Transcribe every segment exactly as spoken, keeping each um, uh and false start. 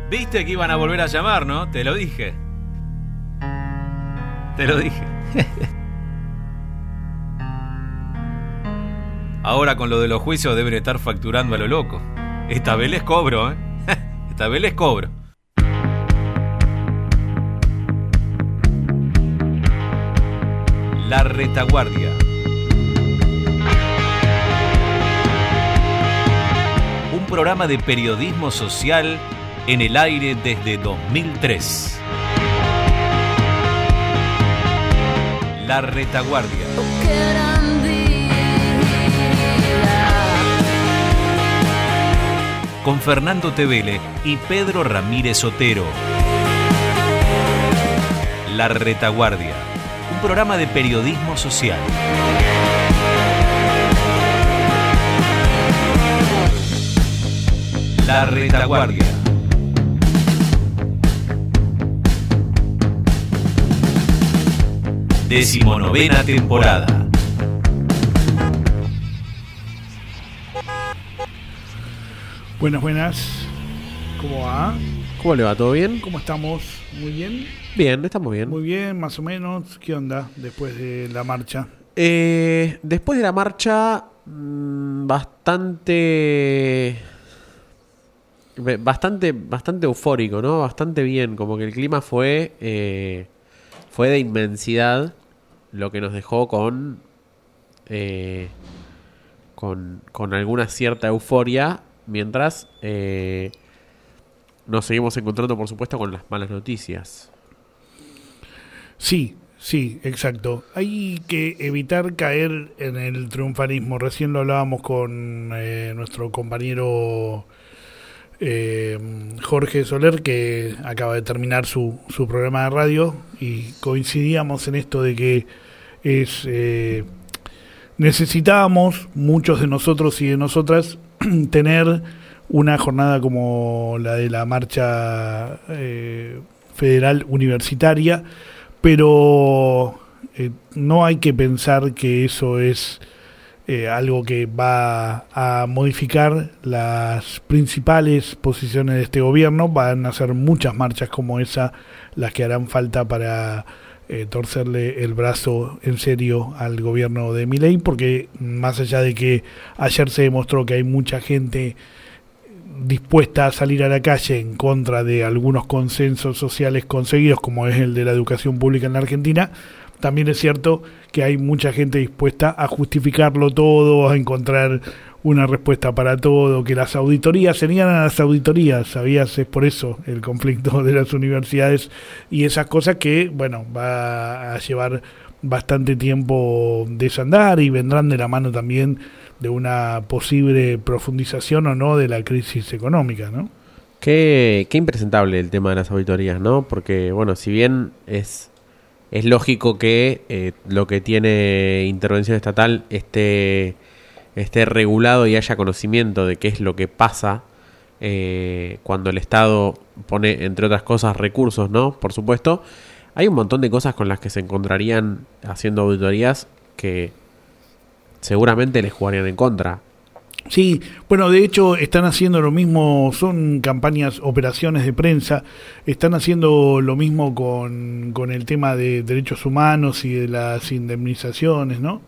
Viste que iban a volver a llamar, ¿no? Te lo dije. Te lo dije. Ahora con lo de los juicios deben estar facturando a lo loco. Esta vez les cobro, ¿eh? Esta vez les cobro. La Retaguardia. Un programa de periodismo social en el aire desde dos mil tres. La Retaguardia. Con Fernando Tevele y Pedro Ramírez Otero. La Retaguardia. Un programa de periodismo social. La Retaguardia. Decimonovena temporada. Buenas, buenas. ¿Cómo va? ¿Cómo le va? ¿Todo bien? ¿Cómo estamos? ¿Muy bien? Bien, estamos bien. Muy bien, más o menos. ¿Qué onda después de la marcha? Eh, después de la marcha, mmm, bastante... Bastante, bastante eufórico, ¿no? Bastante bien, como que el clima fue eh, fue de inmensidad, lo que nos dejó con eh, con, con alguna cierta euforia, mientras eh, nos seguimos encontrando, por supuesto, con las malas noticias. Sí, sí, exacto. Hay que evitar caer en el triunfalismo. Recién lo hablábamos con eh, nuestro compañero Eh, Jorge Soler, que acaba de terminar su, su programa de radio, y coincidíamos en esto de que es eh, necesitábamos, muchos de nosotros y de nosotras, tener una jornada como la de la marcha eh, federal universitaria, pero eh, no hay que pensar que eso es Eh, algo que va a modificar las principales posiciones de este gobierno. Van a ser muchas marchas como esa las que harán falta para eh, torcerle el brazo en serio al gobierno de Milei, porque más allá de que ayer se demostró que hay mucha gente dispuesta a salir a la calle en contra de algunos consensos sociales conseguidos, como es el de la educación pública en la Argentina, también es cierto que hay mucha gente dispuesta a justificarlo todo, a encontrar una respuesta para todo, que las auditorías serían a las auditorías, ¿sabías? Es por eso el conflicto de las universidades y esas cosas que, bueno, va a llevar bastante tiempo desandar y vendrán de la mano también de una posible profundización o no de la crisis económica, ¿no? Qué, qué impresentable el tema de las auditorías, ¿no? Porque, bueno, si bien es... Es lógico que eh, lo que tiene intervención estatal esté, esté regulado y haya conocimiento de qué es lo que pasa eh, cuando el Estado pone, entre otras cosas, recursos, ¿no? Por supuesto, hay un montón de cosas con las que se encontrarían haciendo auditorías que seguramente les jugarían en contra. Sí, bueno, de hecho están haciendo lo mismo, son campañas, operaciones de prensa, están haciendo lo mismo con, con el tema de derechos humanos y de las indemnizaciones, ¿no?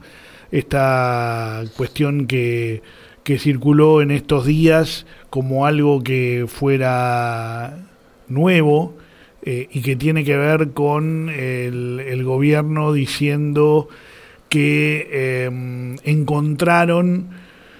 Esta cuestión que, que circuló en estos días como algo que fuera nuevo eh, y que tiene que ver con el, el gobierno diciendo que eh, encontraron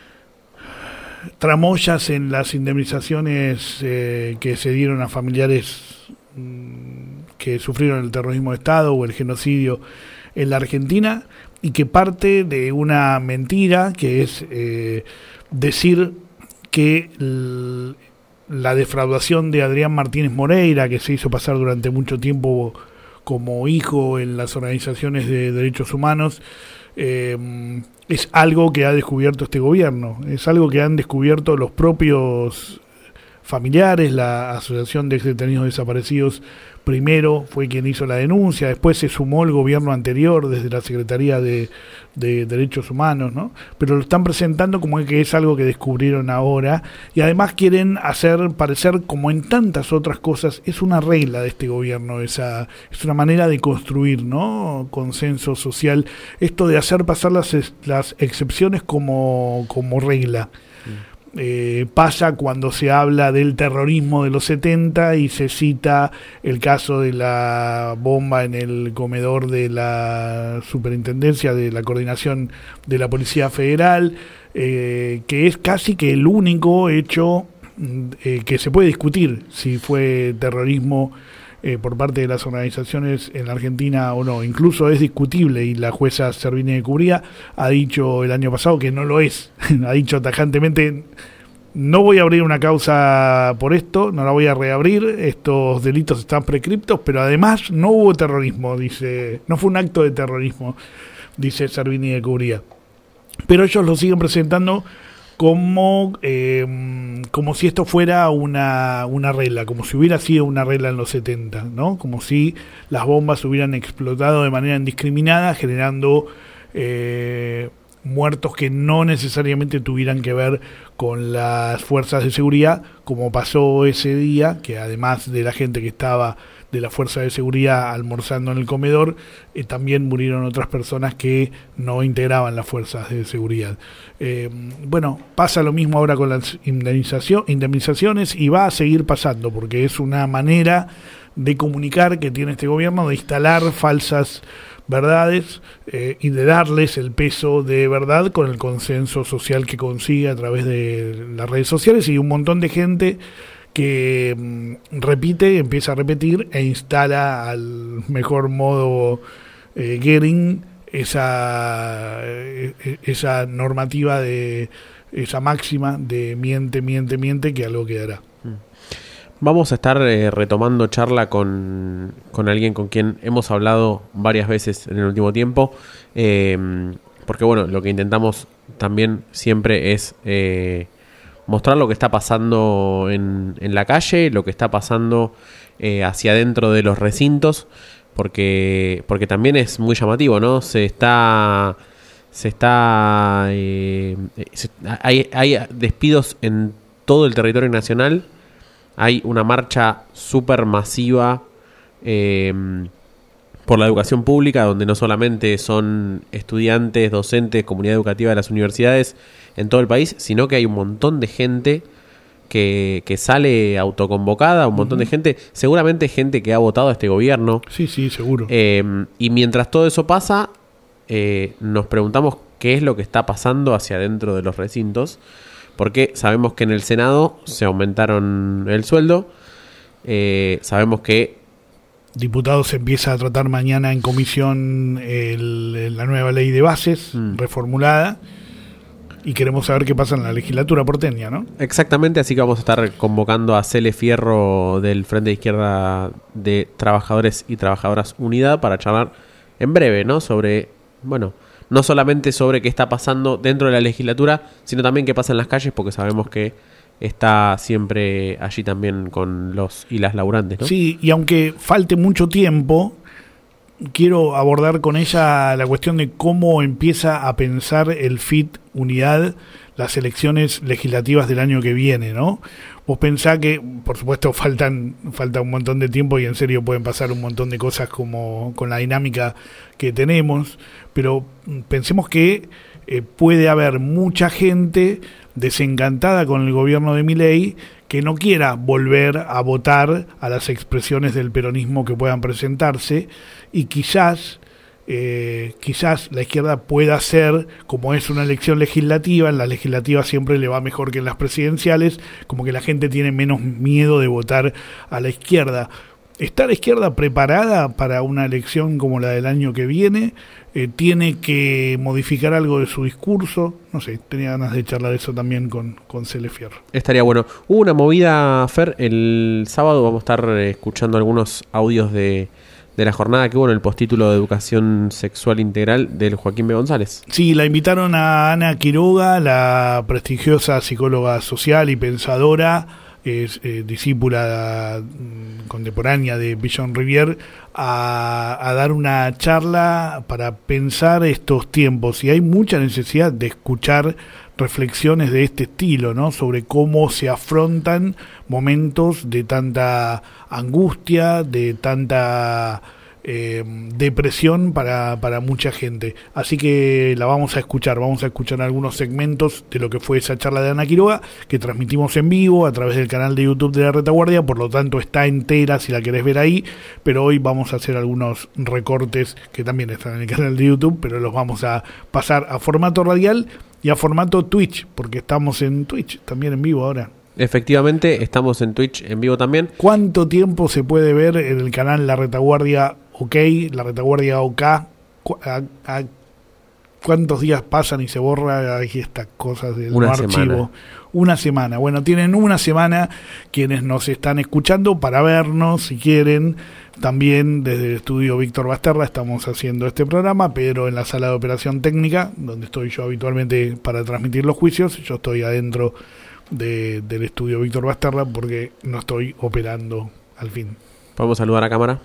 tramoyas en las indemnizaciones eh, que se dieron a familiares mmm, que sufrieron el terrorismo de Estado o el genocidio en la Argentina, y que parte de una mentira que es eh, decir que l- la defraudación de Adrián Martínez Moreira, que se hizo pasar durante mucho tiempo como hijo en las organizaciones de derechos humanos, eh, es algo que ha descubierto este gobierno, es algo que han descubierto los propios familiares, la Asociación de Exdetenidos Desaparecidos primero fue quien hizo la denuncia, después se sumó el gobierno anterior desde la Secretaría de, de Derechos Humanos, ¿no? Pero lo están presentando como que es algo que descubrieron ahora y además quieren hacer parecer, como en tantas otras cosas, es una regla de este gobierno, esa, es una manera de construir, ¿no? Consenso social, esto de hacer pasar las, las excepciones como, como regla. Mm. Eh, pasa cuando se habla del terrorismo de los setenta y se cita el caso de la bomba en el comedor de la Superintendencia de la Coordinación de la Policía Federal, eh, que es casi que el único hecho eh, que se puede discutir si fue terrorismo Eh, por parte de las organizaciones en la Argentina o no. Incluso es discutible y la jueza Servini de Cubría ha dicho el año pasado que no lo es. Ha dicho tajantemente: no voy a abrir una causa por esto, no la voy a reabrir, estos delitos están prescriptos, pero además no hubo terrorismo, dice, no fue un acto de terrorismo, dice Servini de Cubría. Pero ellos lo siguen presentando como eh, como si esto fuera una, una regla, como si hubiera sido una regla en los setenta, ¿no? Como si las bombas hubieran explotado de manera indiscriminada, generando eh, muertos que no necesariamente tuvieran que ver con las fuerzas de seguridad, como pasó ese día, que además de la gente que estaba de la fuerza de seguridad almorzando en el comedor, eh, también murieron otras personas que no integraban las fuerzas de seguridad. Eh, bueno, pasa lo mismo ahora con las indemnización, indemnizaciones y va a seguir pasando, porque es una manera de comunicar que tiene este gobierno, de instalar falsas verdades eh, y de darles el peso de verdad con el consenso social que consigue a través de las redes sociales y un montón de gente que mm, repite, empieza a repetir e instala al mejor modo eh, Goering esa, eh, esa normativa, de esa máxima de miente, miente, miente, que algo quedará. Vamos a estar eh, retomando charla con, con alguien con quien hemos hablado varias veces en el último tiempo, eh, porque bueno, lo que intentamos también siempre es eh, mostrar lo que está pasando en, en la calle, lo que está pasando eh, hacia adentro de los recintos, porque porque también es muy llamativo, ¿no? Se está se está eh, se, hay, hay despidos en todo el territorio nacional, hay una marcha súper masiva eh, por la educación pública, donde no solamente son estudiantes, docentes, comunidad educativa de las universidades en todo el país, sino que hay un montón de gente que, que sale autoconvocada, un montón uh-huh. de gente, seguramente gente que ha votado a este gobierno. Sí, sí, seguro. Eh, y mientras todo eso pasa, eh, nos preguntamos qué es lo que está pasando hacia adentro de los recintos, porque sabemos que en el Senado se aumentaron el sueldo, eh, sabemos que Diputados empieza a tratar mañana en comisión el, la nueva ley de bases mm. reformulada, y queremos saber qué pasa en la legislatura porteña, ¿no? Exactamente, así que vamos a estar convocando a Cele Fierro del Frente de Izquierda de Trabajadores y Trabajadoras Unidad para charlar en breve, ¿no? Sobre, bueno, no solamente sobre qué está pasando dentro de la legislatura, sino también qué pasa en las calles, porque sabemos que está siempre allí también con los y las laburantes, ¿no? Sí, y aunque falte mucho tiempo, quiero abordar con ella la cuestión de cómo empieza a pensar el F I T Unidad las elecciones legislativas del año que viene, ¿no? Vos pensás que, por supuesto, faltan falta un montón de tiempo y en serio pueden pasar un montón de cosas como con la dinámica que tenemos, pero pensemos que eh, puede haber mucha gente desencantada con el gobierno de Milei que no quiera volver a votar a las expresiones del peronismo que puedan presentarse, y quizás eh, quizás la izquierda pueda ser, como es una elección legislativa, en la legislativa siempre le va mejor que en las presidenciales, como que la gente tiene menos miedo de votar a la izquierda. ¿Está la izquierda preparada para una elección como la del año que viene? Eh, ¿Tiene que modificar algo de su discurso? No sé, tenía ganas de charlar eso también con, con Cele Fierro. Estaría bueno. Hubo una movida, Fer, el sábado vamos a estar escuchando algunos audios de, de la jornada que hubo en el postítulo de Educación Sexual Integral del Joaquín B. González. Sí, la invitaron a Ana Quiroga, la prestigiosa psicóloga social y pensadora, es eh, discípula mm, contemporánea de Billon Rivière, a, a dar una charla para pensar estos tiempos. Y hay mucha necesidad de escuchar reflexiones de este estilo, ¿no? Sobre cómo se afrontan momentos de tanta angustia, de tanta eh, depresión para, para mucha gente. Así que la vamos a escuchar, vamos a escuchar algunos segmentos de lo que fue esa charla de Ana Quiroga, que transmitimos en vivo a través del canal de YouTube de La Retaguardia, por lo tanto está entera si la querés ver ahí, pero hoy vamos a hacer algunos recortes que también están en el canal de YouTube, pero los vamos a pasar a formato radial y a formato Twitch, porque estamos en Twitch también en vivo ahora. Efectivamente, estamos en Twitch en vivo también. ¿Cuánto tiempo se puede ver en el canal La Retaguardia OK, La Retaguardia OK? ¿Cu- a- a- ¿Cuántos días pasan y se borra ahí estas cosas del Una no archivo? semana. Una semana. Bueno, tienen una semana quienes nos están escuchando para vernos, si quieren. También desde el estudio Víctor Basterra estamos haciendo este programa, pero en la sala de operación técnica, donde estoy yo habitualmente para transmitir los juicios, yo estoy adentro de, del estudio Víctor Basterra porque no estoy operando al fin. Podemos saludar a cámara.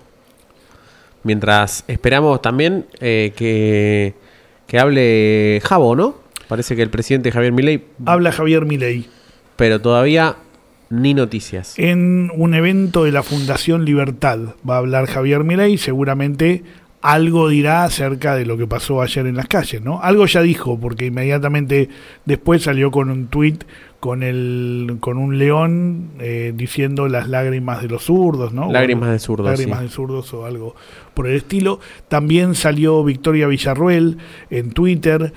Mientras esperamos también eh, que, que hable Javo, ¿no? Parece que el presidente Javier Milei. Habla Javier Milei. Pero todavía ni noticias. En un evento de la Fundación Libertad va a hablar Javier Milei, seguramente algo dirá acerca de lo que pasó ayer en las calles, ¿no? Algo ya dijo, porque inmediatamente después salió con un tuit con el con un león eh, diciendo las lágrimas de los zurdos, ¿no? Lágrimas de zurdos, Lágrimas sí. de zurdos o algo por el estilo. También salió Victoria Villarruel en Twitter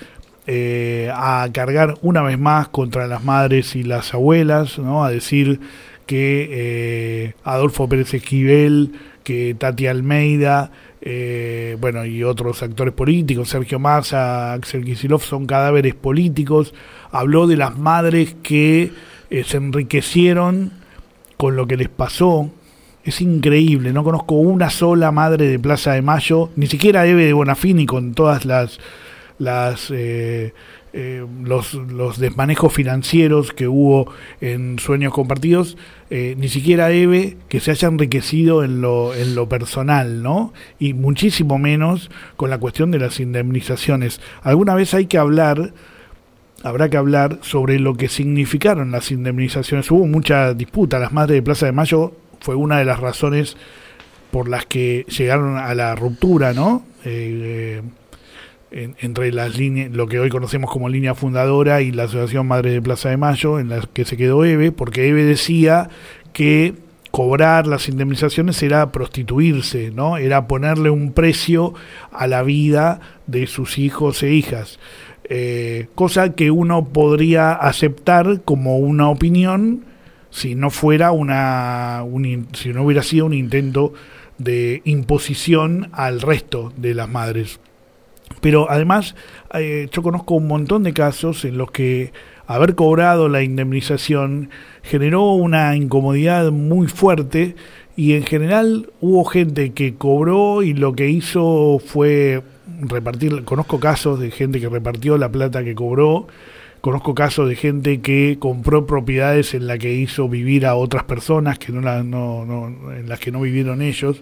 eh, a cargar una vez más contra las madres y las abuelas, ¿no? A decir que eh, Adolfo Pérez Esquivel, que Tati Almeida, eh, bueno, y otros actores políticos, Sergio Massa, Axel Kicillof, son cadáveres políticos. Habló de las madres que eh, se enriquecieron con lo que les pasó. Es increíble, no conozco una sola madre de Plaza de Mayo, ni siquiera Eve de Bonafini, con todas las las eh, eh, los, los desmanejos financieros que hubo en Sueños Compartidos, eh, ni siquiera Eve que se haya enriquecido en lo, en lo personal, ¿no? Y muchísimo menos con la cuestión de las indemnizaciones. Alguna vez hay que hablar, habrá que hablar sobre lo que significaron las indemnizaciones. Hubo mucha disputa. Las madres de Plaza de Mayo fue una de las razones por las que llegaron a la ruptura, ¿no? Eh, eh, En, entre las líneas, lo que hoy conocemos como línea fundadora y la Asociación Madres de Plaza de Mayo, en la que se quedó Eve, porque Eve decía que cobrar las indemnizaciones era prostituirse, ¿no? Era ponerle un precio a la vida de sus hijos e hijas, eh, cosa que uno podría aceptar como una opinión si no fuera una un, si no hubiera sido un intento de imposición al resto de las madres. Pero además eh, yo conozco un montón de casos en los que haber cobrado la indemnización generó una incomodidad muy fuerte, y en general hubo gente que cobró y lo que hizo fue repartir. Conozco casos de gente que repartió la plata que cobró, conozco casos de gente que compró propiedades en las que hizo vivir a otras personas que no, la, no, no en las que no vivieron ellos,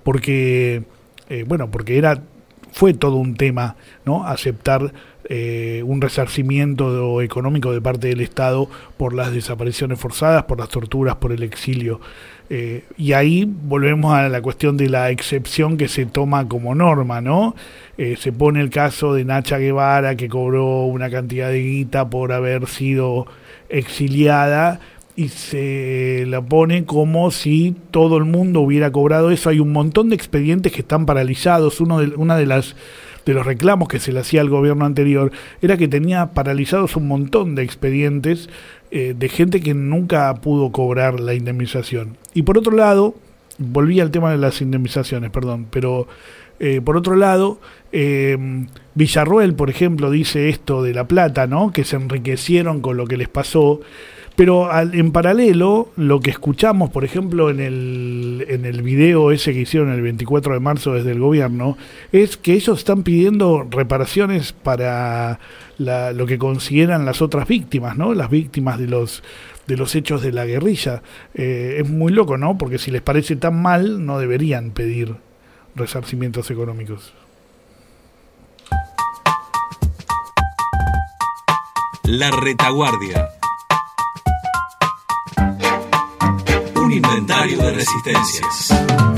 porque eh, bueno, porque era fue todo un tema, ¿no? Aceptar eh, un resarcimiento económico de parte del Estado por las desapariciones forzadas, por las torturas, por el exilio. Eh, y ahí volvemos a la cuestión de la excepción que se toma como norma, ¿no? Eh, se pone el caso de Nacha Guevara, que cobró una cantidad de guita por haber sido exiliada, y se la pone como si todo el mundo hubiera cobrado eso. Hay un montón de expedientes que están paralizados. Uno de, una de las de los reclamos que se le hacía al gobierno anterior era que tenía paralizados un montón de expedientes eh, de gente que nunca pudo cobrar la indemnización. Y por otro lado, volví al tema de las indemnizaciones, perdón, pero eh, por otro lado, eh, Villarruel, por ejemplo, dice esto de La Plata, ¿no? Que se enriquecieron con lo que les pasó. Pero al, en paralelo, lo que escuchamos, por ejemplo, en el, en el video ese que hicieron el veinticuatro de marzo desde el gobierno, es que ellos están pidiendo reparaciones para la, lo que consideran las otras víctimas, ¿no? Las víctimas de los de los hechos de la guerrilla. Eh, es muy loco, ¿no? Porque si les parece tan mal, no deberían pedir resarcimientos económicos. La retaguardia. Un inventario de resistencias.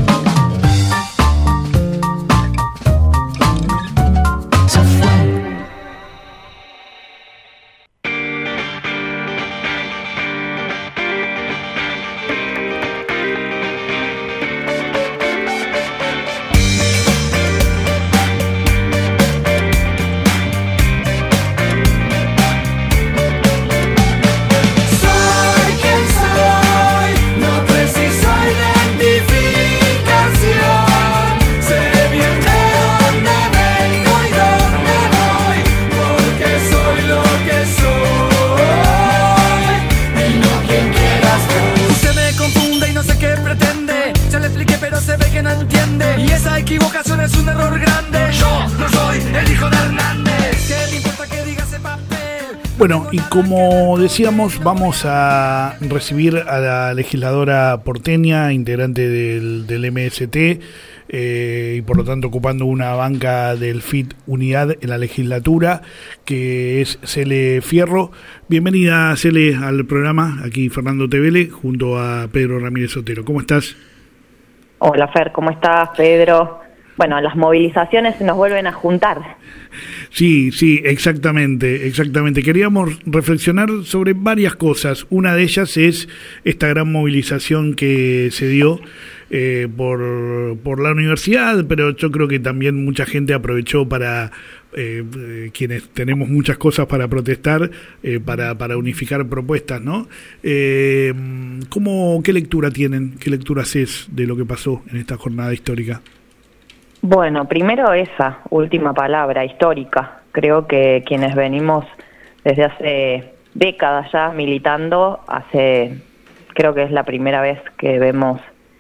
Bueno, y como decíamos, vamos a recibir a la legisladora porteña, integrante del, del M S T, eh, y por lo tanto ocupando una banca del F I T Unidad en la legislatura, que es Cele Fierro. Bienvenida, Cele, al programa. Aquí Fernando Tevele, junto a Pedro Ramírez Otero. ¿Cómo estás? Hola, Fer, ¿cómo estás, Pedro? Bueno, las movilizaciones se nos vuelven a juntar. Sí, sí, exactamente, exactamente. Queríamos reflexionar sobre varias cosas. Una de ellas es esta gran movilización que se dio eh, por, por la universidad, pero yo creo que también mucha gente aprovechó para, eh, eh, quienes tenemos muchas cosas para protestar, eh, para, para unificar propuestas, ¿no? Eh, ¿cómo, ¿Qué lectura tienen? ¿Qué lectura haces de lo que pasó en esta jornada histórica? Bueno, primero esa última palabra, histórica. Creo que quienes venimos desde hace décadas ya militando, hace, creo que es la primera vez que vemos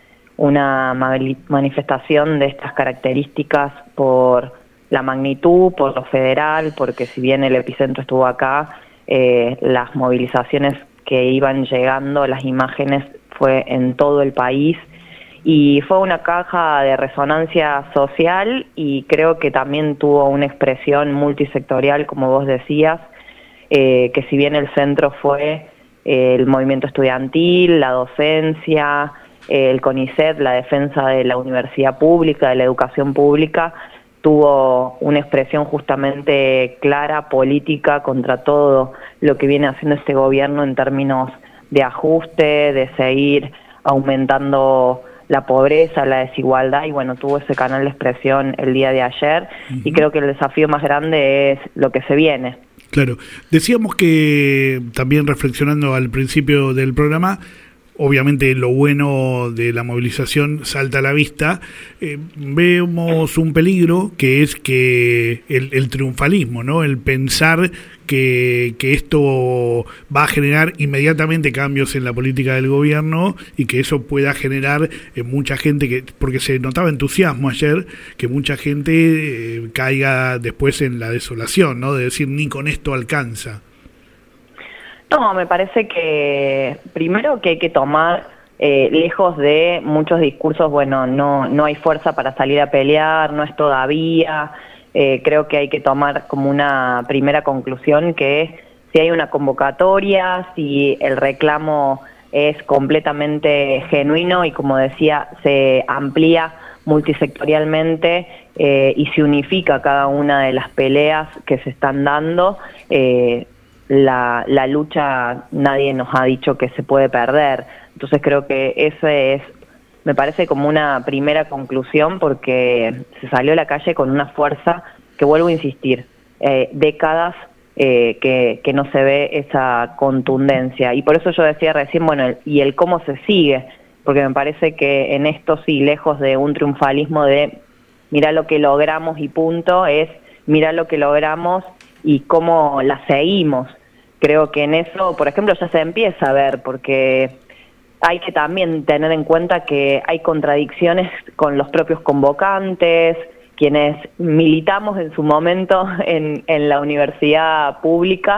una manifestación de estas características por la magnitud, por lo federal, porque si bien el epicentro estuvo acá, eh, las movilizaciones que iban llegando, las imágenes, fue en todo el país. Y fue una caja de resonancia social y creo que también tuvo una expresión multisectorial, como vos decías, eh, que si bien el centro fue eh, el movimiento estudiantil, la docencia, eh, el CONICET, la defensa de la universidad pública, de la educación pública, tuvo una expresión justamente clara, política, contra todo lo que viene haciendo este gobierno en términos de ajuste, de seguir aumentando la pobreza, la desigualdad, y bueno, tuvo ese canal de expresión el día de ayer, uh-huh. Y creo que el desafío más grande es lo que se viene. Claro, decíamos que también reflexionando al principio del programa, obviamente lo bueno de la movilización salta a la vista, eh, vemos un peligro que es que el, el triunfalismo, ¿no? El pensar que, que esto va a generar inmediatamente cambios en la política del gobierno y que eso pueda generar eh, mucha gente, que porque se notaba entusiasmo ayer, que mucha gente eh, caiga después en la desolación, ¿no? De decir, ni con esto alcanza. No, me parece que primero que hay que tomar, eh, lejos de muchos discursos, bueno, no no hay fuerza para salir a pelear, no es todavía, eh, creo que hay que tomar como una primera conclusión que si hay una convocatoria, si el reclamo es completamente genuino y como decía, se amplía multisectorialmente eh, y se unifica cada una de las peleas que se están dando, eh, La, la lucha nadie nos ha dicho que se puede perder. Entonces creo que eso es, me parece como una primera conclusión, porque se salió a la calle con una fuerza que, vuelvo a insistir, eh, décadas eh, que, que no se ve esa contundencia. Y por eso yo decía recién, bueno, el, y el cómo se sigue, porque me parece que en esto sí, lejos de un triunfalismo de mirá lo que logramos y punto, es mirá lo que logramos y cómo la seguimos. Creo que en eso, por ejemplo, ya se empieza a ver, porque hay que también tener en cuenta que hay contradicciones con los propios convocantes, quienes militamos en su momento en, en la universidad pública,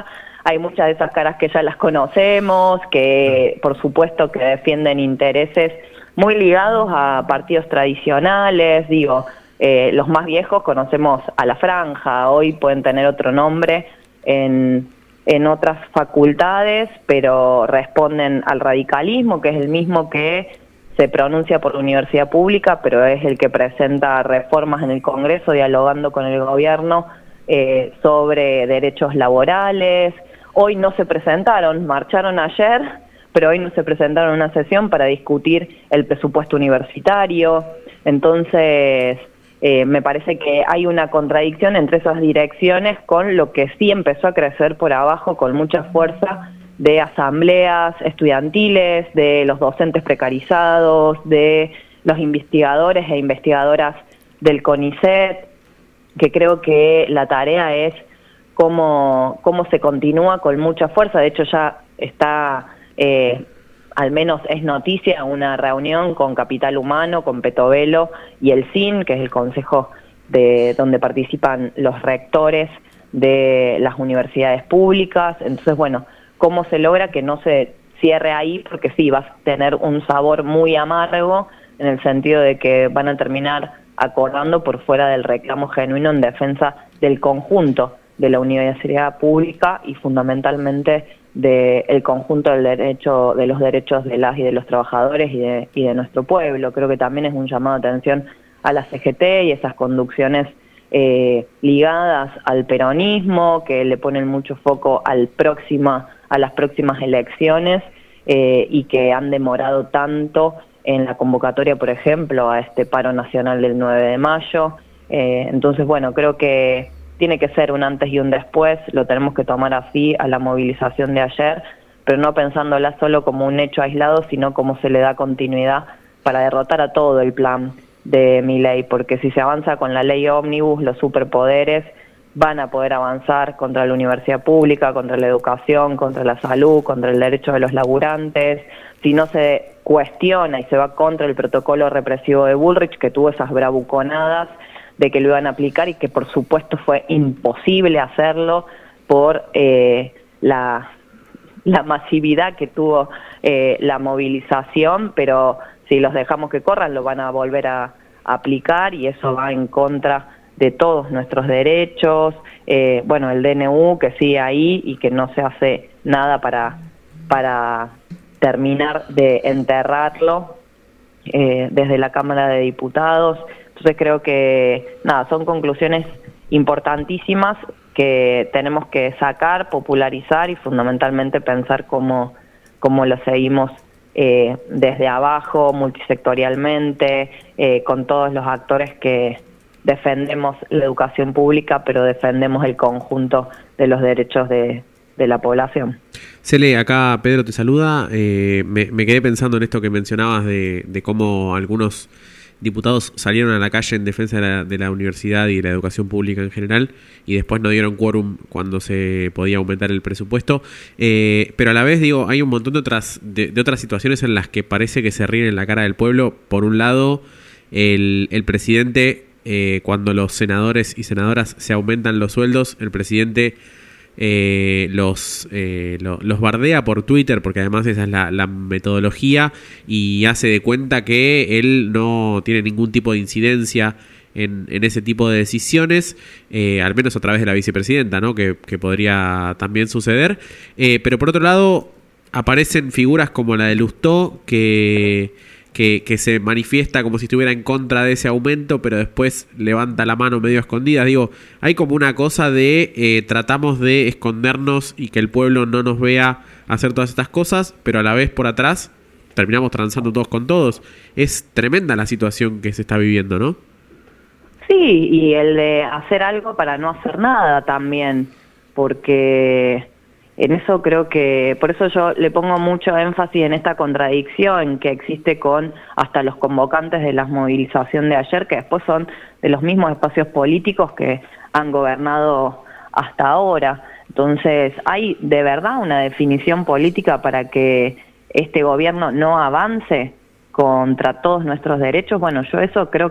hay muchas de esas caras que ya las conocemos, que por supuesto que defienden intereses muy ligados a partidos tradicionales, digo, eh, los más viejos conocemos a la Franja, hoy pueden tener otro nombre en, en otras facultades, pero responden al radicalismo, que es el mismo que se pronuncia por la universidad pública, pero es el que presenta reformas en el Congreso dialogando con el gobierno eh, sobre derechos laborales. Hoy no se presentaron, marcharon ayer, pero hoy no se presentaron en una sesión para discutir el presupuesto universitario. Entonces, eh, me parece que hay una contradicción entre esas direcciones con lo que sí empezó a crecer por abajo con mucha fuerza de asambleas estudiantiles, de los docentes precarizados, de los investigadores e investigadoras del CONICET, que creo que la tarea es cómo, cómo se continúa con mucha fuerza. De hecho, ya está, eh, al menos es noticia, una reunión con Capital Humano, con Petovelo y el C I N, que es el consejo de donde participan los rectores de las universidades públicas. Entonces, bueno, cómo se logra que no se cierre ahí, porque sí, va a tener un sabor muy amargo, en el sentido de que van a terminar acordando por fuera del reclamo genuino en defensa del conjunto de la universidad pública y fundamentalmente del conjunto del derecho, de los derechos de las y de los trabajadores y de, y de nuestro pueblo. Creo que también es un llamado de atención a la C G T y esas conducciones eh, ligadas al peronismo, que le ponen mucho foco al próxima a las próximas elecciones eh, y que han demorado tanto en la convocatoria, por ejemplo, a este paro nacional del nueve de mayo. Eh, entonces, bueno, creo que tiene que ser un antes y un después, lo tenemos que tomar así a la movilización de ayer, pero no pensándola solo como un hecho aislado, sino como se le da continuidad para derrotar a todo el plan de Milei, porque si se avanza con la ley ómnibus, los superpoderes van a poder avanzar contra la universidad pública, contra la educación, contra la salud, contra el derecho de los laburantes. Si no se cuestiona y se va contra el protocolo represivo de Bullrich, que tuvo esas bravuconadas de que lo iban a aplicar y que por supuesto fue imposible hacerlo por eh, la, la masividad que tuvo eh, la movilización, pero si los dejamos que corran lo van a volver a, a aplicar y eso va en contra de todos nuestros derechos. Eh, bueno, el D N U que sigue ahí y que no se hace nada para, para terminar de enterrarlo eh, desde la Cámara de Diputados. Entonces creo que, nada, son conclusiones importantísimas que tenemos que sacar, popularizar y fundamentalmente pensar cómo, cómo lo seguimos eh, desde abajo, multisectorialmente, eh, con todos los actores que defendemos la educación pública, pero defendemos el conjunto de los derechos de, de la población. Cele, acá Pedro te saluda. Eh, me, me quedé pensando en esto que mencionabas de, de cómo algunos diputados salieron a la calle en defensa de la, de la universidad y de la educación pública en general y después no dieron quórum cuando se podía aumentar el presupuesto. Eh, pero a la vez, digo, hay un montón de otras, de, de otras situaciones en las que parece que se ríen en la cara del pueblo. Por un lado, el, el presidente... Eh, cuando los senadores y senadoras se aumentan los sueldos, el presidente eh, los, eh, lo, los bardea por Twitter, porque además esa es la, la metodología, y hace de cuenta que él no tiene ningún tipo de incidencia en, en ese tipo de decisiones, eh, al menos a través de la vicepresidenta, ¿no? que, que podría también suceder. Eh, pero por otro lado, aparecen figuras como la de Lustó, que... Que, que se manifiesta como si estuviera en contra de ese aumento, pero después levanta la mano medio escondida. Digo, hay como una cosa de eh, tratamos de escondernos y que el pueblo no nos vea hacer todas estas cosas, pero a la vez por atrás terminamos transando todos con todos. Es tremenda la situación que se está viviendo, ¿no? Sí, y el de hacer algo para no hacer nada también, porque... En eso creo que, por eso yo le pongo mucho énfasis en esta contradicción que existe con hasta los convocantes de la movilización de ayer, que después son de los mismos espacios políticos que han gobernado hasta ahora. Entonces, ¿hay de verdad una definición política para que este gobierno no avance contra todos nuestros derechos? Bueno, yo eso creo que no.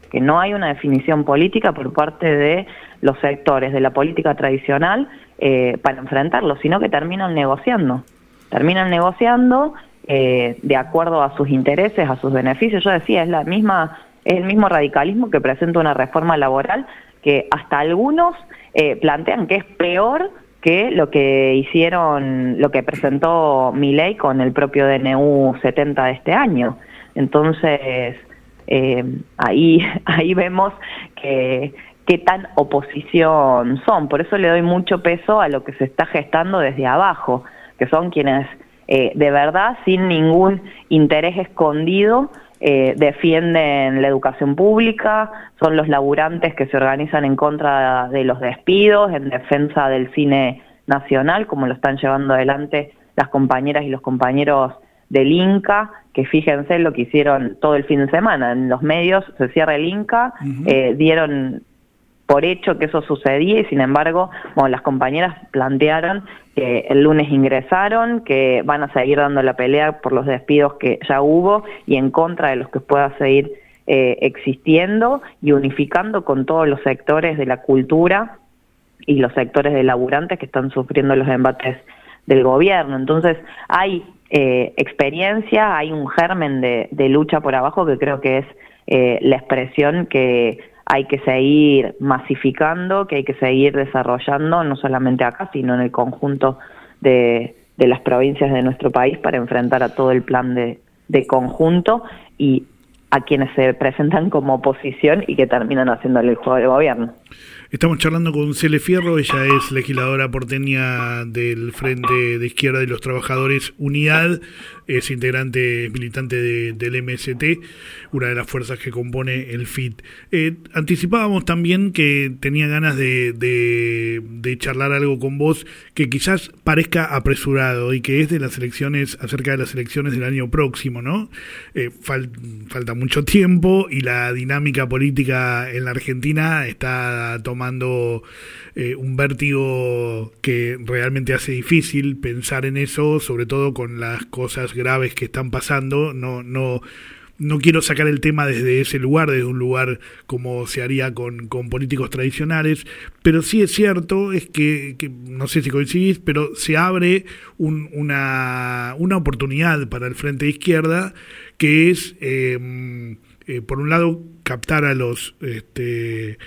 que no hay una definición política por parte de los sectores de la política tradicional eh, para enfrentarlo, sino que terminan negociando, terminan negociando eh, de acuerdo a sus intereses, a sus beneficios. Yo decía, es la misma, es el mismo radicalismo que presenta una reforma laboral que hasta algunos eh, plantean que es peor que lo que hicieron, lo que presentó Milei con el propio D N U setenta de este año. Entonces, eh, ahí, ahí vemos que qué tan oposición son. Por eso le doy mucho peso a lo que se está gestando desde abajo, que son quienes eh, de verdad, sin ningún interés escondido, eh, defienden la educación pública, son los laburantes que se organizan en contra de los despidos, en defensa del cine nacional, como lo están llevando adelante las compañeras y los compañeros del Inca, que fíjense lo que hicieron todo el fin de semana. En los medios se cierra el Inca, uh-huh. eh, dieron por hecho que eso sucedía y sin embargo, bueno, las compañeras plantearon que el lunes ingresaron, que van a seguir dando la pelea por los despidos que ya hubo y en contra de los que pueda seguir eh, existiendo y unificando con todos los sectores de la cultura y los sectores de laburantes que están sufriendo los embates del gobierno. Entonces hay eh, experiencia, hay un germen de, de lucha por abajo que creo que es eh, la expresión que hay que seguir masificando, que hay que seguir desarrollando, no solamente acá, sino en el conjunto de, de las provincias de nuestro país para enfrentar a todo el plan de, de conjunto y a quienes se presentan como oposición y que terminan haciéndole el juego del gobierno. Estamos charlando con Cele Fierro, ella es legisladora porteña del Frente de Izquierda de los Trabajadores Unidad, es integrante militante de, del M S T, una de las fuerzas que compone el F I T. Eh, anticipábamos también que tenía ganas de, de, de charlar algo con vos que quizás parezca apresurado y que es de las elecciones, acerca de las elecciones del año próximo, ¿no? Eh, fal, falta mucho tiempo y la dinámica política en la Argentina está tomando eh, un vértigo que realmente hace difícil pensar en eso, sobre todo con las cosas graves que están pasando. No, no, no quiero sacar el tema desde ese lugar, desde un lugar como se haría con, con políticos tradicionales, pero sí es cierto, es que, que no sé si coincidís, pero se abre un, una, una oportunidad para el Frente de Izquierda, que es, eh, eh, por un lado, captar a los... Este,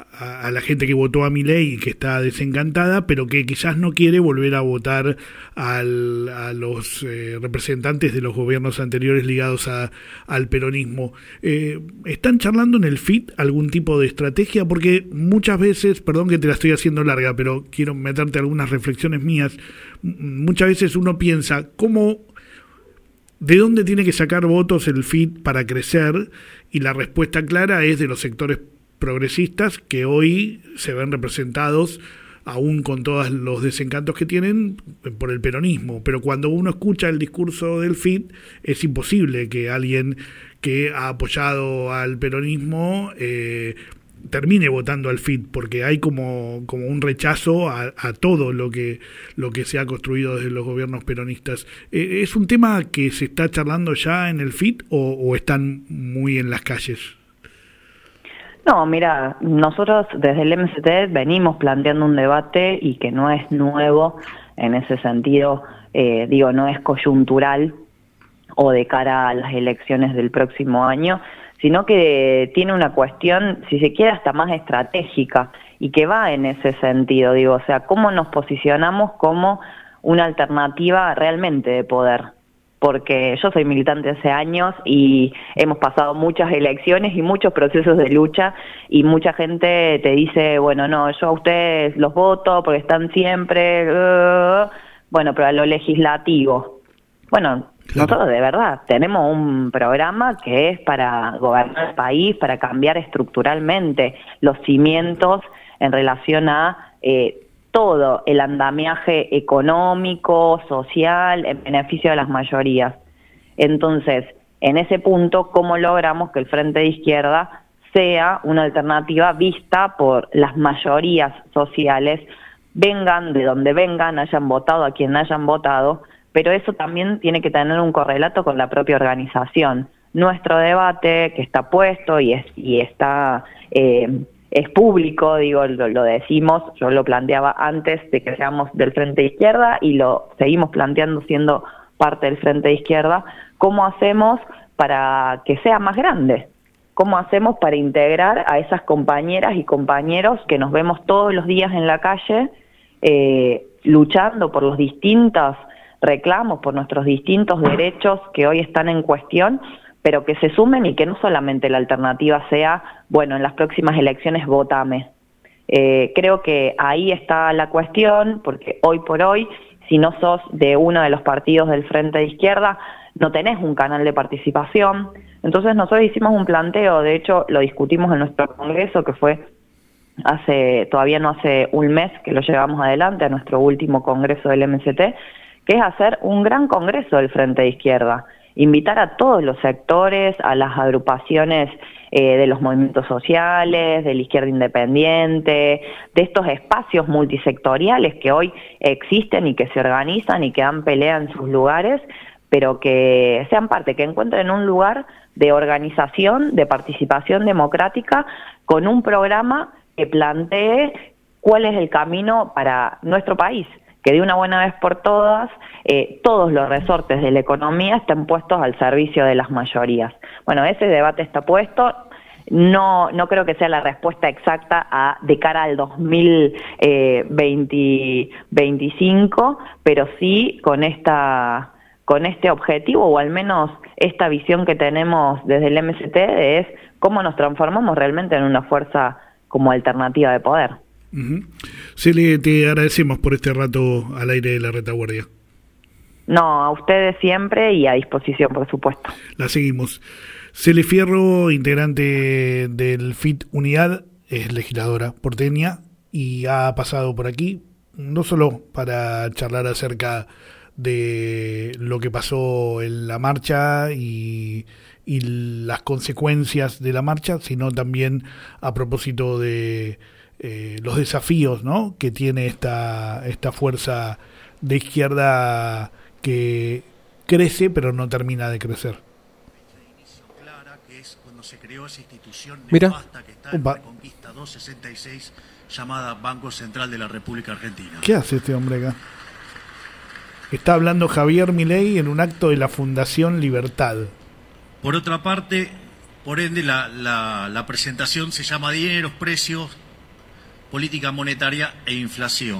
a la gente que votó a Milei y que está desencantada, pero que quizás no quiere volver a votar al, a los eh, representantes de los gobiernos anteriores ligados a, al peronismo. Eh, ¿Están charlando en el F I T algún tipo de estrategia? Porque muchas veces, perdón que te la estoy haciendo larga, pero quiero meterte algunas reflexiones mías, muchas veces uno piensa, ¿cómo, de dónde tiene que sacar votos el F I T para crecer? Y la respuesta clara es de los sectores progresistas que hoy se ven representados, aún con todos los desencantos que tienen, por el peronismo. Pero cuando uno escucha el discurso del F I T, es imposible que alguien que ha apoyado al peronismo eh, termine votando al F I T, porque hay como, como un rechazo a, a todo lo que, lo que se ha construido desde los gobiernos peronistas. Eh, ¿Es un tema que se está charlando ya en el F I T o, o están muy en las calles? No, mira, nosotros desde el M S T venimos planteando un debate y que no es nuevo en ese sentido, eh, digo, no es coyuntural o de cara a las elecciones del próximo año, sino que tiene una cuestión, si se quiere, hasta más estratégica y que va en ese sentido, digo, o sea, cómo nos posicionamos como una alternativa realmente de poder. Porque yo soy militante hace años y hemos pasado muchas elecciones y muchos procesos de lucha y mucha gente te dice, bueno, no, yo a ustedes los voto porque están siempre, uh, bueno, pero a lo legislativo. Bueno, claro. Nosotros de verdad tenemos un programa que es para gobernar el país, para cambiar estructuralmente los cimientos en relación a... Eh, todo el andamiaje económico, social, en beneficio de las mayorías. Entonces, en ese punto, ¿cómo logramos que el Frente de Izquierda sea una alternativa vista por las mayorías sociales, vengan de donde vengan, hayan votado a quien hayan votado, pero eso también tiene que tener un correlato con la propia organización? nuestro debate, que está puesto y, es, y está eh, es público, digo, lo, lo decimos, yo lo planteaba antes de que seamos del Frente de Izquierda y lo seguimos planteando siendo parte del Frente de Izquierda, ¿cómo hacemos para que sea más grande? ¿Cómo hacemos para integrar a esas compañeras y compañeros que nos vemos todos los días en la calle eh, luchando por los distintos reclamos, por nuestros distintos derechos que hoy están en cuestión, pero que se sumen y que no solamente la alternativa sea, bueno, en las próximas elecciones votame? Eh, creo que ahí está la cuestión, porque hoy por hoy, si no sos de uno de los partidos del Frente de Izquierda, no tenés un canal de participación. Entonces nosotros hicimos un planteo, de hecho lo discutimos en nuestro congreso, que fue hace todavía no hace un mes que lo llevamos adelante, a nuestro último congreso del M S T, que es hacer un gran congreso del Frente de Izquierda, invitar a todos los sectores, a las agrupaciones eh, de los movimientos sociales, de la izquierda independiente, de estos espacios multisectoriales que hoy existen y que se organizan y que dan pelea en sus lugares, pero que sean parte, que encuentren un lugar de organización, de participación democrática, con un programa que plantee cuál es el camino para nuestro país, que de una buena vez por todas eh, todos los resortes de la economía estén puestos al servicio de las mayorías. Bueno, ese debate está puesto. No, no creo que sea la respuesta exacta a de cara al dos mil veinticinco, pero sí con esta con este objetivo, o al menos esta visión que tenemos desde el M S T, es cómo nos transformamos realmente en una fuerza como alternativa de poder. Uh-huh. Cele, te agradecemos por este rato al aire de la Retaguardia. No, a ustedes siempre y a disposición, por supuesto. La seguimos. Cele Fierro, integrante del F I T Unidad, es legisladora porteña y ha pasado por aquí, no solo para charlar acerca de lo que pasó en la marcha y, y las consecuencias de la marcha, sino también a propósito de eh, los desafíos, ¿no?, que tiene esta, esta fuerza de izquierda que crece pero no termina de crecer. Que es cuando se creó esa institución Mira. nefasta que está en Reconquista doscientos sesenta y seis, llamada Banco Central de la República Argentina. ¿Qué hace este hombre acá? Está hablando Javier Milei en un acto de la Fundación Libertad. Por otra parte, por ende, la, la, la presentación se llama Dineros, Precios, Política Monetaria e Inflación.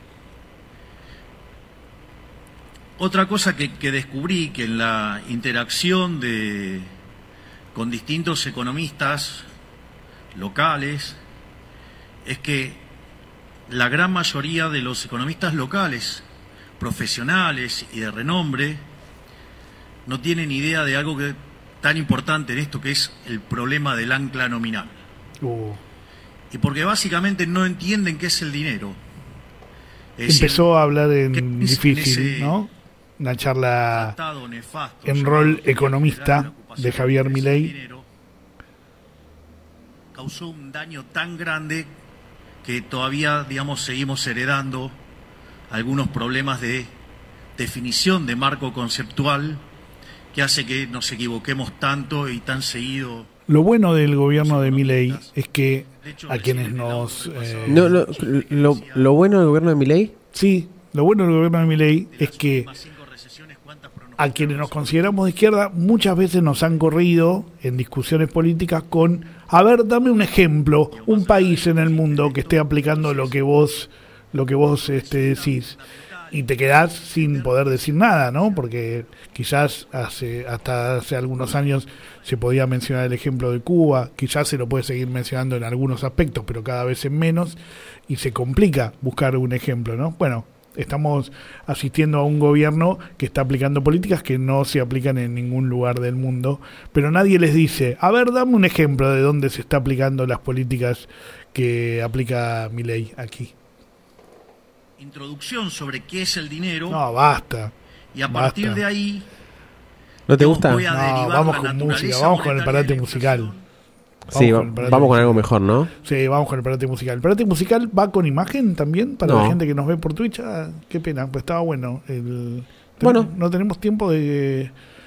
Otra cosa que, que descubrí, que en la interacción de, con distintos economistas locales, es que la gran mayoría de los economistas locales, profesionales y de renombre, no tienen idea de algo que, tan importante en esto, que es el problema del ancla nominal. Uh. Y porque básicamente no entienden qué es el dinero. Es Empezó decir, a hablar en difícil, en ese ¿no? Una charla nefasto, en rol economista de Javier Milei. Dinero, causó un daño tan grande que todavía, digamos, seguimos heredando algunos problemas de definición de marco conceptual que hace que nos equivoquemos tanto y tan seguido. Lo bueno del gobierno de Milei es que a quienes nos... Eh, no, no, lo, lo bueno del gobierno de Milei... Sí, lo bueno del gobierno de Milei es que a quienes nos consideramos de izquierda muchas veces nos han corrido en discusiones políticas con, a ver, dame un ejemplo, un país en el mundo que esté aplicando lo que vos lo que vos este, decís, y te quedás sin poder decir nada, ¿no? Porque quizás hace hasta hace algunos años se podía mencionar el ejemplo de Cuba, quizás se lo puede seguir mencionando en algunos aspectos, pero cada vez en menos, y se complica buscar un ejemplo, ¿no? Bueno, estamos asistiendo a un gobierno que está aplicando políticas que no se aplican en ningún lugar del mundo, pero nadie les dice, a ver, dame un ejemplo de dónde se está aplicando las políticas que aplica Milei aquí. Introducción sobre qué es el dinero. No, basta. Y a partir basta. de ahí... ¿No te gusta? Voy a No, vamos con música, vamos con el parate musical. Vamos sí, con vamos con musical. Algo mejor, ¿no? Sí, vamos con el parate musical. ¿El parate musical va con imagen también para no. la gente que nos ve por Twitch? Ah, qué pena, pues estaba bueno. El... Bueno. No tenemos tiempo de...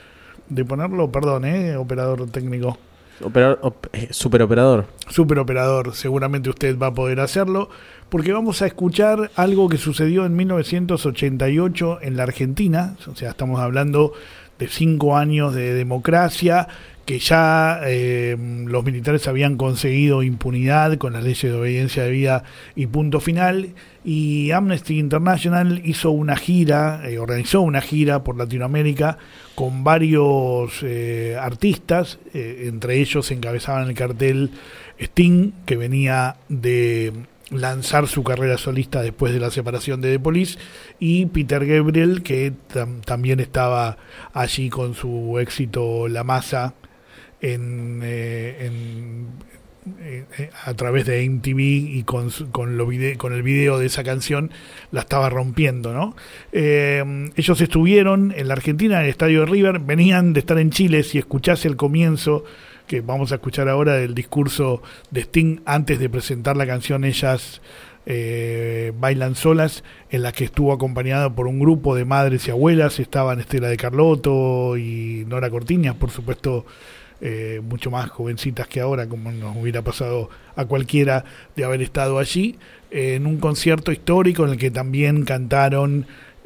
de ponerlo, perdón, ¿eh? Operador técnico. Operador, op, eh, superoperador. Superoperador, seguramente usted va a poder hacerlo, porque vamos a escuchar algo que sucedió en mil novecientos ochenta y ocho en la Argentina. O sea, estamos hablando de cinco años de democracia, que ya eh, los militares habían conseguido impunidad con las leyes de obediencia debida y punto final, y Amnesty International hizo una gira, eh, organizó una gira por Latinoamérica con varios eh, artistas, eh, entre ellos encabezaban el cartel Sting, que venía de lanzar su carrera solista después de la separación de The Police, y Peter Gabriel, que tam- también estaba allí con su éxito La Masa en, eh, en eh, a través de M T V, y con su, con lo vide- con el video de esa canción la estaba rompiendo, ¿no? Eh, ellos estuvieron en la Argentina, en el estadio de River, venían de estar en Chile. Si escuchás el comienzo que vamos a escuchar ahora del discurso de Sting antes de presentar la canción Ellas eh, Bailan Solas, en la que estuvo acompañada por un grupo de madres y abuelas, estaban Estela de Carlotto y Nora Cortiñas, por supuesto, eh, mucho más jovencitas que ahora, como nos hubiera pasado a cualquiera de haber estado allí, eh, en un concierto histórico en el que también cantaron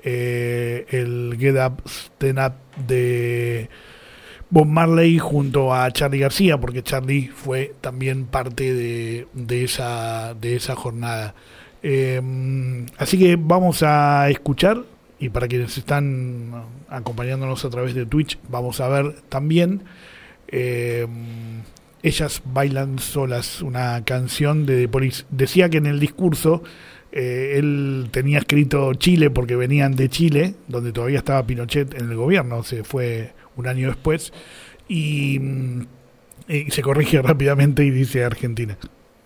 eh, el Get Up, Stand Up de Bob Marley junto a Charly García, porque Charly fue también parte de, de esa de esa jornada. Eh, así que vamos a escuchar, y para quienes están acompañándonos a través de Twitch, vamos a ver también eh, Ellas Bailan Solas, una canción de The Police. Decía que en el discurso eh, él tenía escrito Chile porque venían de Chile, donde todavía estaba Pinochet en el gobierno, se fue un año después, y, y se corrige rápidamente y dice Argentina.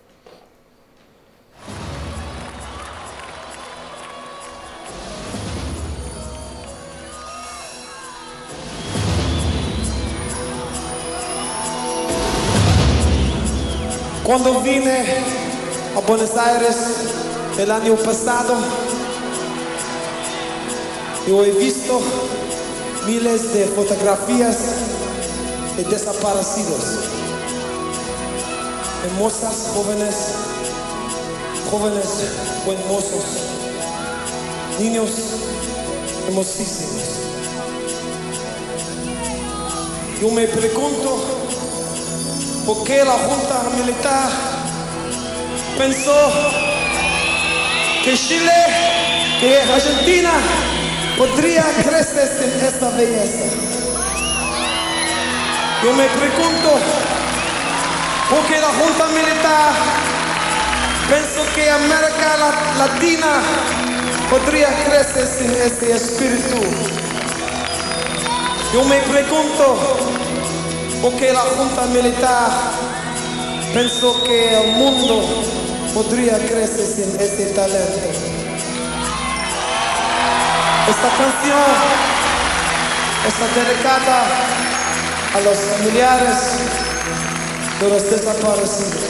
Cuando vine a Buenos Aires el año pasado, yo he visto miles de fotografías de desaparecidos, hermosas jóvenes, jóvenes hermosos, niños hermosísimos. Yo me pregunto por qué la Junta Militar pensó que Chile, que Argentina, podría crecer sin esta belleza. Yo me pregunto por qué la Junta Militar pensó que América Latina podría crecer sin este espíritu. Yo me pregunto por qué la Junta Militar pensó que el mundo podría crecer sin este talento. Esta canción está dedicada a los familiares de los desaparecidos.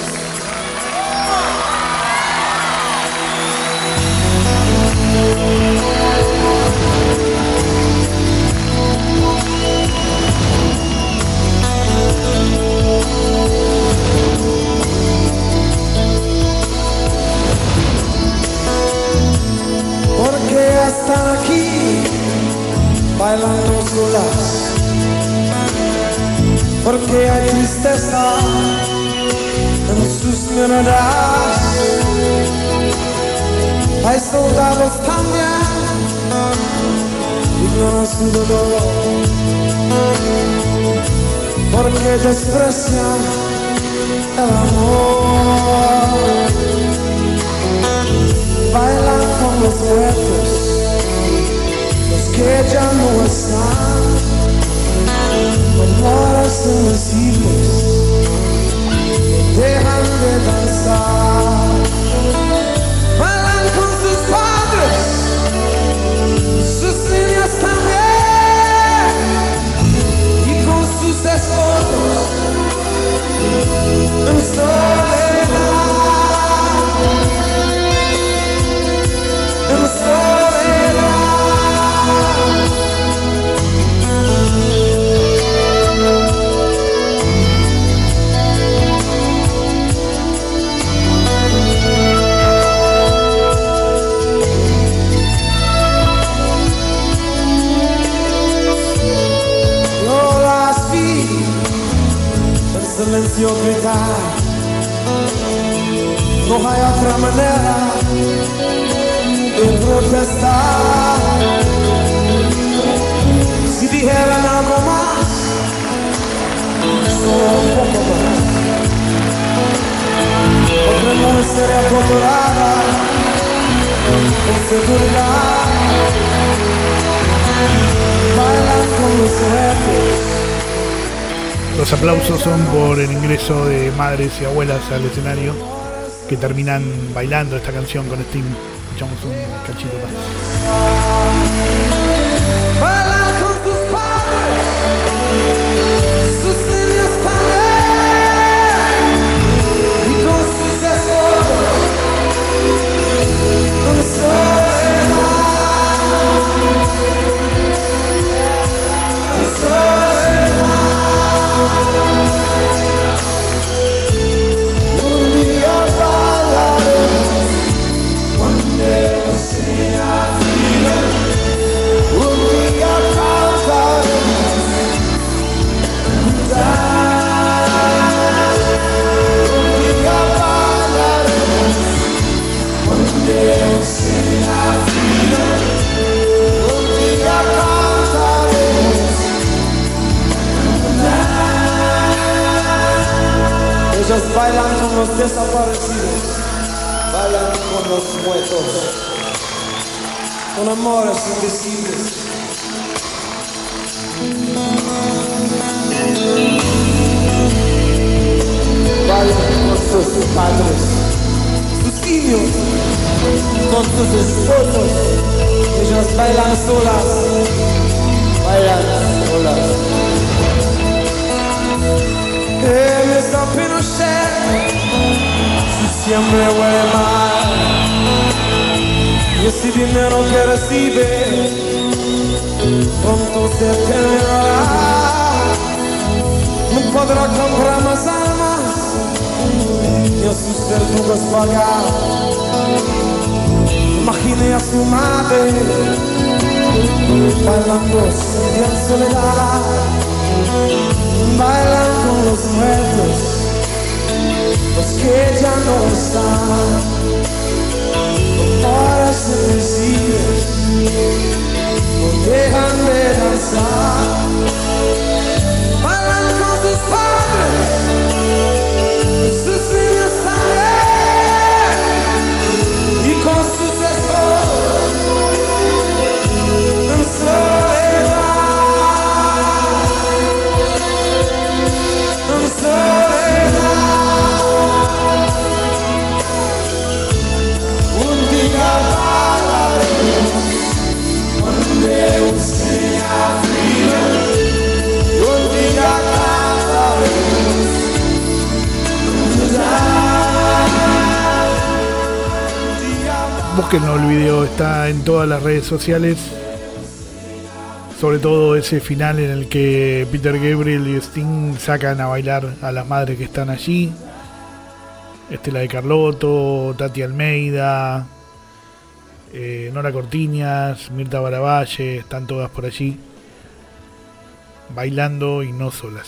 Porque están aquí bailando solas, porque hay tristeza en sus miradas, hay soldados también, ignoran su dolor, porque desprecian el amor, bailan con los muertos, los que ya no están, memoras sensibles, dejan de danzar, bailan con sus padres, sus niños también, y con sus esposos, en soledad, en soledad. silencio gritar. No hay otra manera de protestar. Si dijeran algo más, solo un poco más, otra mujer sería torturada con seguridad. Bailan con los muertos. Los aplausos son por el ingreso de madres y abuelas al escenario que terminan bailando esta canción con Sting. Escuchamos un cachito más. Bailan con sus padres, sus niños también, y con sus esposos, con soledad, con soledad. Un día bailaremos, one day we'll sing our freedom. Un día cantaremos, un día bailaremos, one day we'll sing our freedom. Un día cantaremos. Ellos bailan con los desaparecidos, bailan con los muertos, con amores invisibles. Bailan con sus padres, sus niños, con sus esposos. Ellos bailan solas, bailan solas. Ellos no Pinochet, si siempre huele mal, y ese dinero que recibe pronto se terminará. No podrá comprar más armas ni a sus verdugos pagar. Imagine a su madre bailando en soledad. Bailan con los muertos, los que ya no están. Ahora se deciden, no dejan de danzar. Bailan con sus padres, sus niños también, y con sus esposos en soledad. Búsquenlo, el video está en todas las redes sociales. Sobre todo ese final en el que Peter Gabriel y Sting sacan a bailar a las madres que están allí. Estela de Carlotto, Tati Almeida, eh, Nora Cortiñas, Mirta Baravalle, están todas por allí bailando y no solas.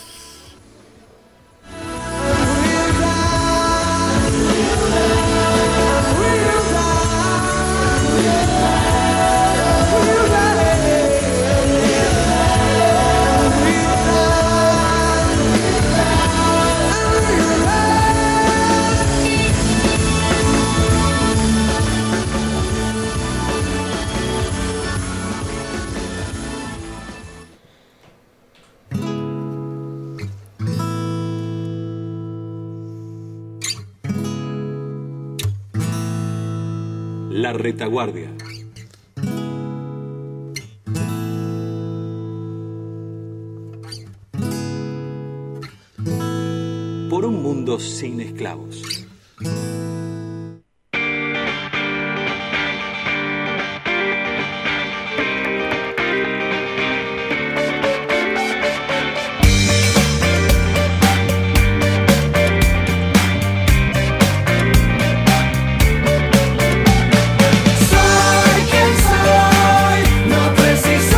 La retaguardia. Por un mundo sin esclavos.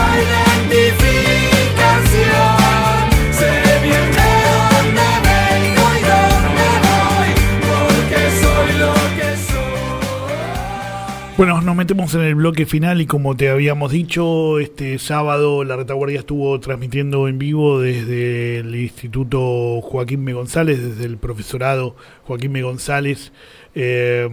Sé bien de dónde vengo. Bueno, nos metemos en el bloque final y como te habíamos dicho, este sábado la Retaguardia estuvo transmitiendo en vivo desde el Instituto Joaquín B. González, desde el profesorado Joaquín B. González, eh,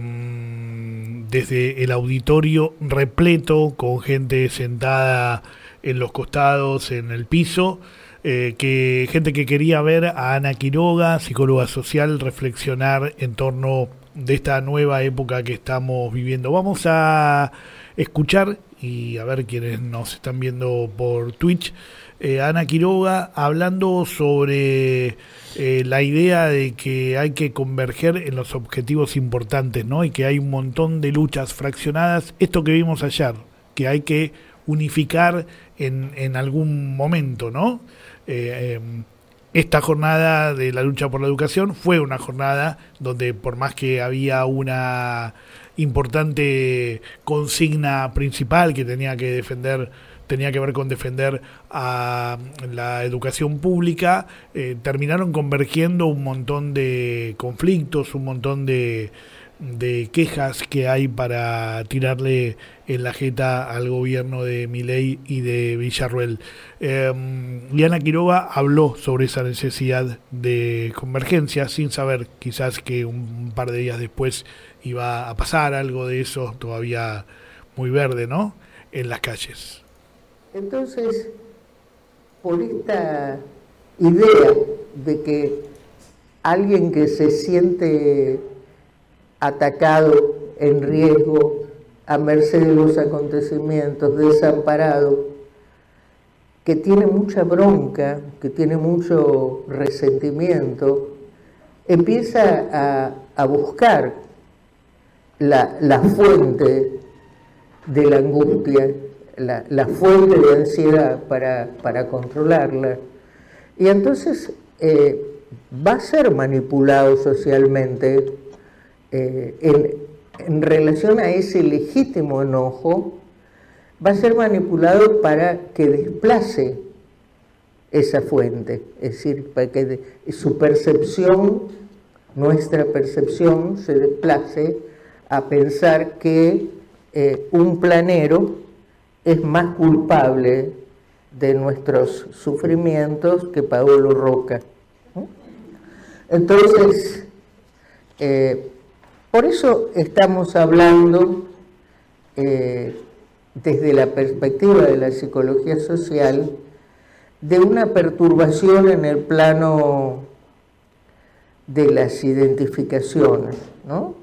desde el auditorio repleto con gente sentada en los costados, en el piso, eh, que gente que quería ver a Ana Quiroga, psicóloga social, reflexionar en torno de esta nueva época que estamos viviendo. Vamos a escuchar y a ver quienes nos están viendo por Twitch, eh, Ana Quiroga hablando sobre eh, la idea de que hay que converger en los objetivos importantes, ¿no? Y que hay un montón de luchas fraccionadas, esto que vimos ayer, que hay que unificar en, en algún momento, ¿no? Eh, eh, Esta jornada de la lucha por la educación fue una jornada donde, por más que había una importante consigna principal que tenía que defender, tenía que ver con defender a la educación pública, eh, terminaron convergiendo un montón de conflictos, un montón de, de quejas que hay para tirarle en la jeta al gobierno de Milei y de Villarruel. Eh, y Ana Quiroga habló sobre esa necesidad de convergencia, sin saber quizás que un par de días después iba a pasar algo de eso, todavía muy verde, ¿no?, en las calles. Entonces, por esta idea de que alguien que se siente atacado, en riesgo, a merced de los acontecimientos, desamparado, que tiene mucha bronca, que tiene mucho resentimiento, empieza a, a buscar la, la fuente de la angustia, la, la fuente de ansiedad para, para controlarla, y entonces eh, va a ser manipulado socialmente eh, en en relación a ese legítimo enojo, va a ser manipulado para que desplace esa fuente, es decir, para que de, su percepción, nuestra percepción, se desplace a pensar que eh, un planero es más culpable de nuestros sufrimientos que Paolo Roca. ¿no? Entonces, eh, por eso estamos hablando eh, desde la perspectiva de la psicología social de una perturbación en el plano de las identificaciones, ¿no?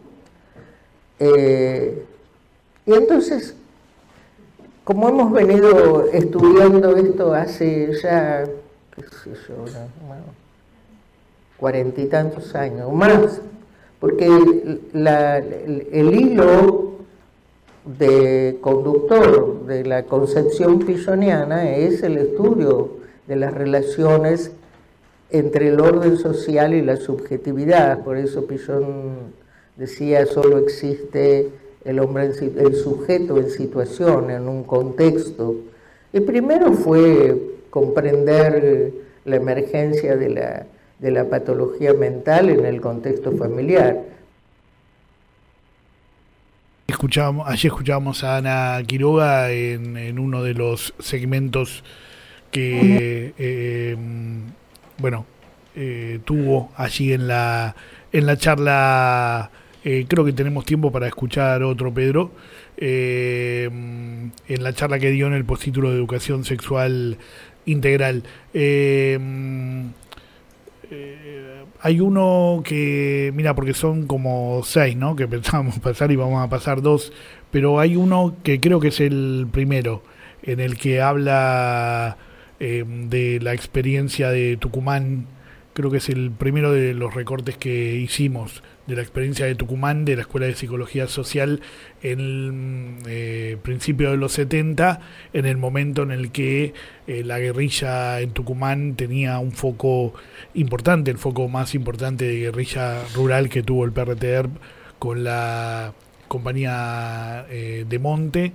Eh, y entonces, como hemos venido estudiando esto hace ya, qué sé yo, cuarenta y tantos años, más, porque la, el, el hilo de conductor de la concepción pilloniana es el estudio de las relaciones entre el orden social y la subjetividad. Por eso Pillon decía, solo existe el hombre, en, el sujeto en situación, en un contexto. El primero fue comprender la emergencia de la de la patología mental en el contexto familiar. Escuchábamos, ayer escuchábamos a Ana Quiroga en, en uno de los segmentos que eh, bueno eh, tuvo allí en la en la charla. Eh, creo que tenemos tiempo para escuchar otro, Pedro, eh, en la charla que dio en el postítulo de Educación Sexual Integral. Eh, Eh, hay uno que, mira, porque son como seis, ¿no?, que pensábamos pasar y vamos a pasar dos, pero hay uno que creo que es el primero, en el que habla eh, de la experiencia de Tucumán. Creo que es el primero de los recortes que hicimos de la experiencia de Tucumán, de la Escuela de Psicología Social en el eh, principio de los setenta, en el momento en el que eh, la guerrilla en Tucumán tenía un foco importante, el foco más importante de guerrilla rural que tuvo el P R T E R P con la compañía eh, de Monte,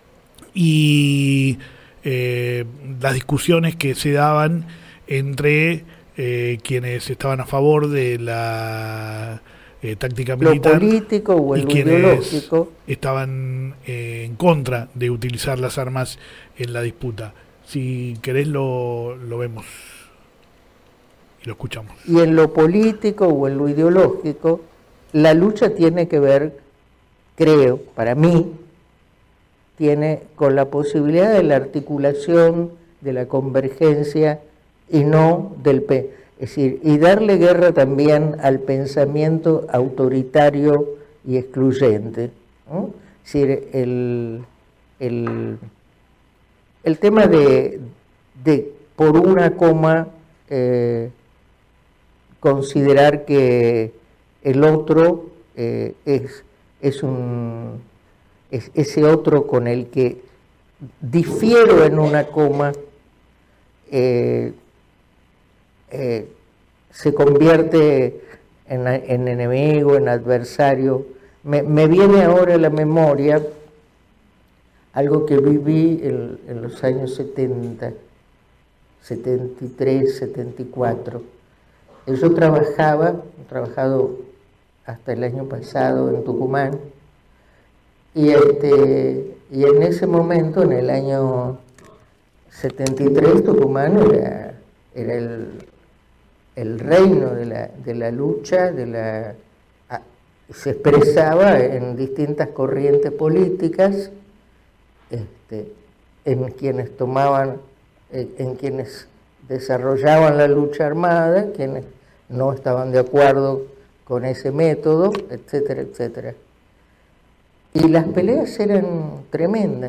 y eh, las discusiones que se daban entre eh, quienes estaban a favor de la eh, táctica militar. Lo político o y el quienes ideológico. estaban eh, en contra de utilizar las armas en la disputa. Si querés lo, lo vemos y lo escuchamos. Y en lo político o en lo ideológico, la lucha tiene que ver, creo, para mí, tiene con la posibilidad de la articulación, de la convergencia y no del... Pe es decir, y darle guerra también al pensamiento autoritario y excluyente, ¿no? Es decir, el, el, el tema de, de por una coma, eh, considerar que el otro eh, es, es, un, es ese otro con el que difiero en una coma, eh, eh, se convierte en, en enemigo, en adversario. Me, me viene ahora a la memoria algo que viví en, en los años setenta, setenta y tres, setenta y cuatro. Yo trabajaba, he trabajado hasta el año pasado en Tucumán, y, este, y en ese momento, en el año setenta y tres, Tucumán era, era el, el reino de la, de la lucha, de la, a, se expresaba en distintas corrientes políticas, este, en quienes tomaban, en, en quienes desarrollaban la lucha armada, quienes no estaban de acuerdo con ese método, etcétera, etcétera. Y las peleas eran tremendas.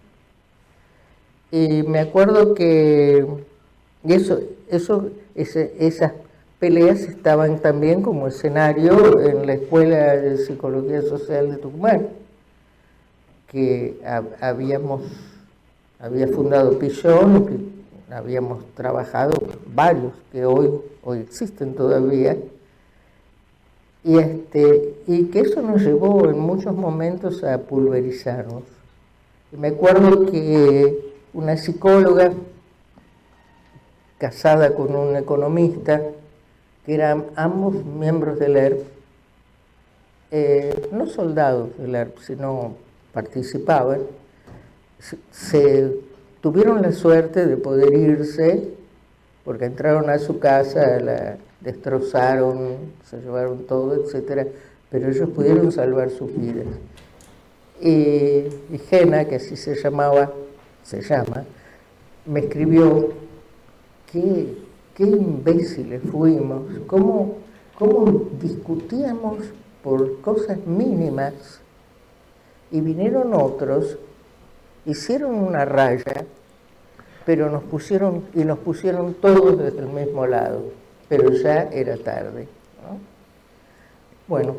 Y me acuerdo que y eso, eso, ese, esas peleas estaban también como escenario en la Escuela de Psicología Social de Tucumán, que ha, habíamos, había fundado Pillón, que habíamos trabajado varios que hoy, hoy existen todavía, y, este, y que eso nos llevó en muchos momentos a pulverizarnos. Y me acuerdo que una psicóloga casada con un economista, que eran ambos miembros del E R P, eh, no soldados del E R P, sino participaban, se, se tuvieron la suerte de poder irse, porque entraron a su casa, la destrozaron, se llevaron todo, etcétera, pero ellos pudieron salvar sus vidas. Y, y Jena, que así se llamaba, se llama, me escribió, qué, qué imbéciles fuimos, cómo, cómo discutíamos por cosas mínimas, y vinieron otros, hicieron una raya, pero nos pusieron, y nos pusieron todos desde el mismo lado, pero ya era tarde, ¿no? Bueno.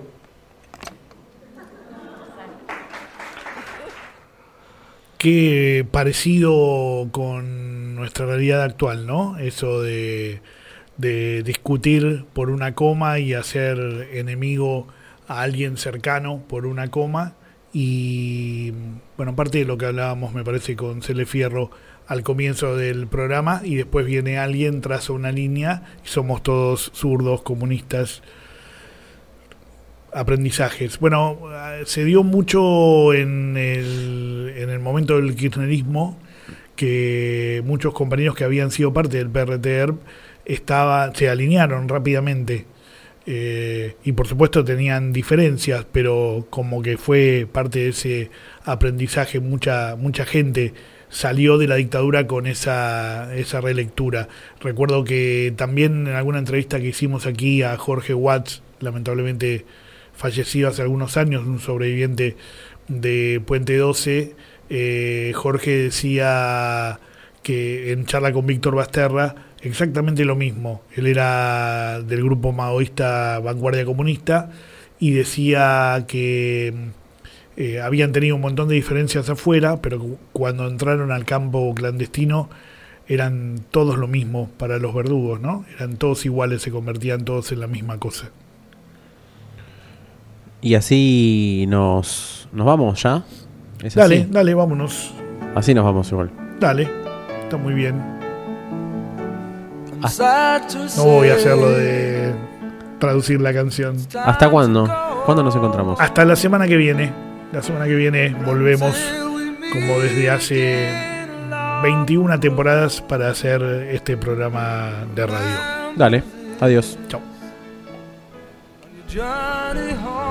Qué parecido con nuestra realidad actual, ¿no? Eso de, de discutir por una coma y hacer enemigo a alguien cercano por una coma. Y bueno, parte de lo que hablábamos, me parece, con Cele Fierro al comienzo del programa, y después viene alguien, traza una línea y somos todos zurdos, comunistas, aprendizajes. Bueno, se dio mucho en el, en el momento del kirchnerismo, que muchos compañeros que habían sido parte del P R T E R P estaba, se alinearon rápidamente, eh, y por supuesto tenían diferencias, pero como que fue parte de ese aprendizaje. Mucha, mucha gente salió de la dictadura con esa, esa relectura. Recuerdo que también en alguna entrevista que hicimos aquí a Jorge Watts, lamentablemente fallecido hace algunos años, un sobreviviente de Puente doce, eh, Jorge decía que en charla con Víctor Basterra exactamente lo mismo. Él era del grupo maoísta Vanguardia Comunista y decía que eh, habían tenido un montón de diferencias afuera, pero cuando entraron al campo clandestino eran todos lo mismo para los verdugos, ¿no? Eran todos iguales, se convertían todos en la misma cosa. Y así nos, nos vamos ya. ¿Es dale, así? dale, vámonos. Así nos vamos igual. Dale, está muy bien. No voy a hacer lo de traducir la canción. ¿Hasta cuándo? ¿Cuándo nos encontramos? Hasta la semana que viene. La semana que viene volvemos como desde hace veintiuna temporadas para hacer este programa de radio. Dale, adiós. Chao. Johnny Hawk.